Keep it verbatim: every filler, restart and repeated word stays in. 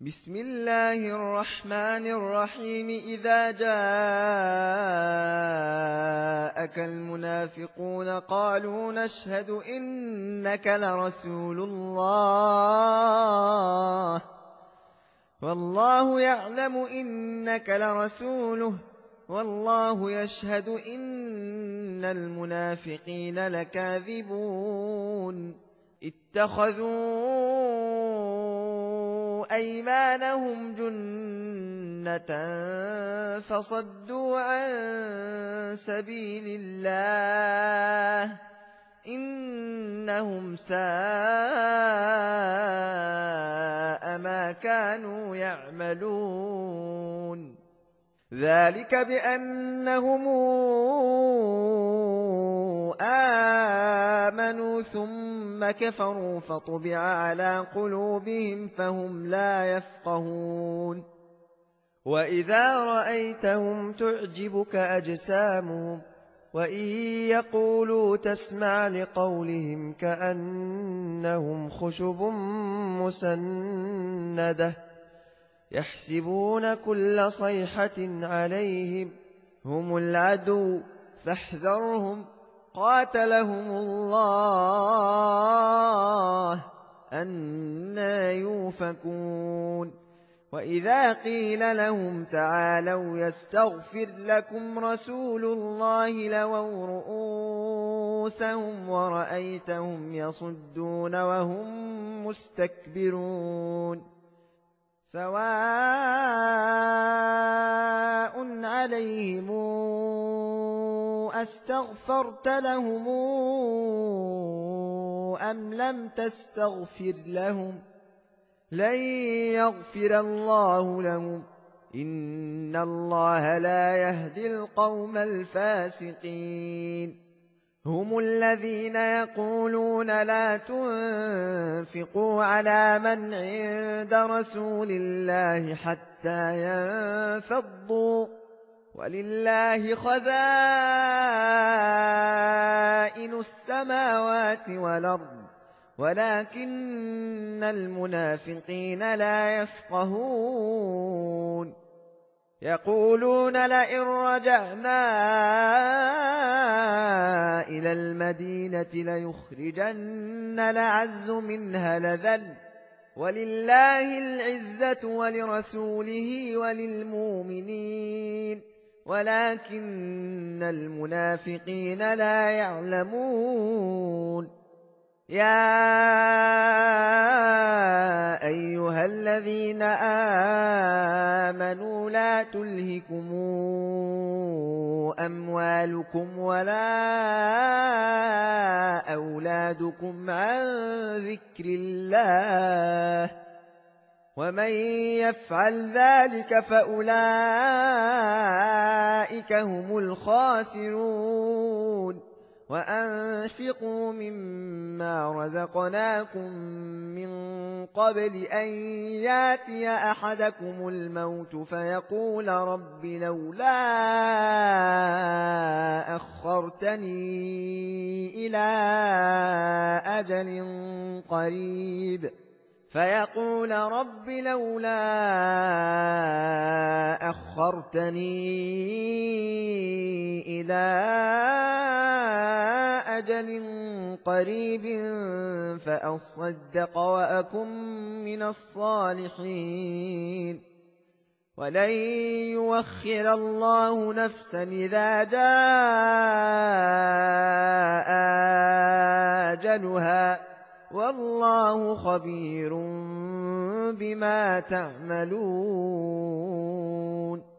بسم الله الرحمن الرحيم إذا جاءك المنافقون قالوا نشهد إنك لرسول الله والله يعلم إنك لرسوله والله يشهد إن المنافقين لكاذبون اتخذوا أيمانهم جنة فصدوا عن سبيل الله إنهم ساء ما كانوا يعملون ذلك بأنهم آمنوا ثم كفروا فطبع على قلوبهم فهم لا يفقهون وإذا رأيتهم تعجبك أجسامهم وإن يقولوا تسمع لقولهم كأنهم خشب مسندة يحسبون كل صيحة عليهم هم العدو فاحذرهم قاتلهم الله أنى يؤفكون وإذا قيل لهم تعالوا يستغفر لكم رسول الله لووا رؤوسهم ورأيتهم يصدون وهم مستكبرون سواء عليهم أستغفرت لهم أم لم تستغفر لهم لن يغفر الله لهم إن الله لا يهدي القوم الفاسقين هم الذين يقولون لا تنفقوا على من عند رسول الله حتى ينفضوا ولله خزائن السماوات والأرض ولكن المنافقين لا يفقهون يقولون لئن رجعنا إلى المدينة ليخرجن الأعز منها الأذل ولله العزة ولرسوله وللمؤمنين ولكن المنافقين لا يعلمون يا أيها الذين آمنوا لا تلهكم أموالكم ولا أولادكم عن ذكر الله ومن يفعل ذلك فأولئك هم الخاسرون وأنفقوا مما رزقناكم من قبل أن ياتي أحدكم الموت فيقول رب لولا أخرتني إلى أجل قريب فيقول رب لولا أخرتني إلى أجل قريب فأصدق وأكن من الصالحين ولن يؤخر الله نفسا إذا جاء أجلها والله خبير بما تعملون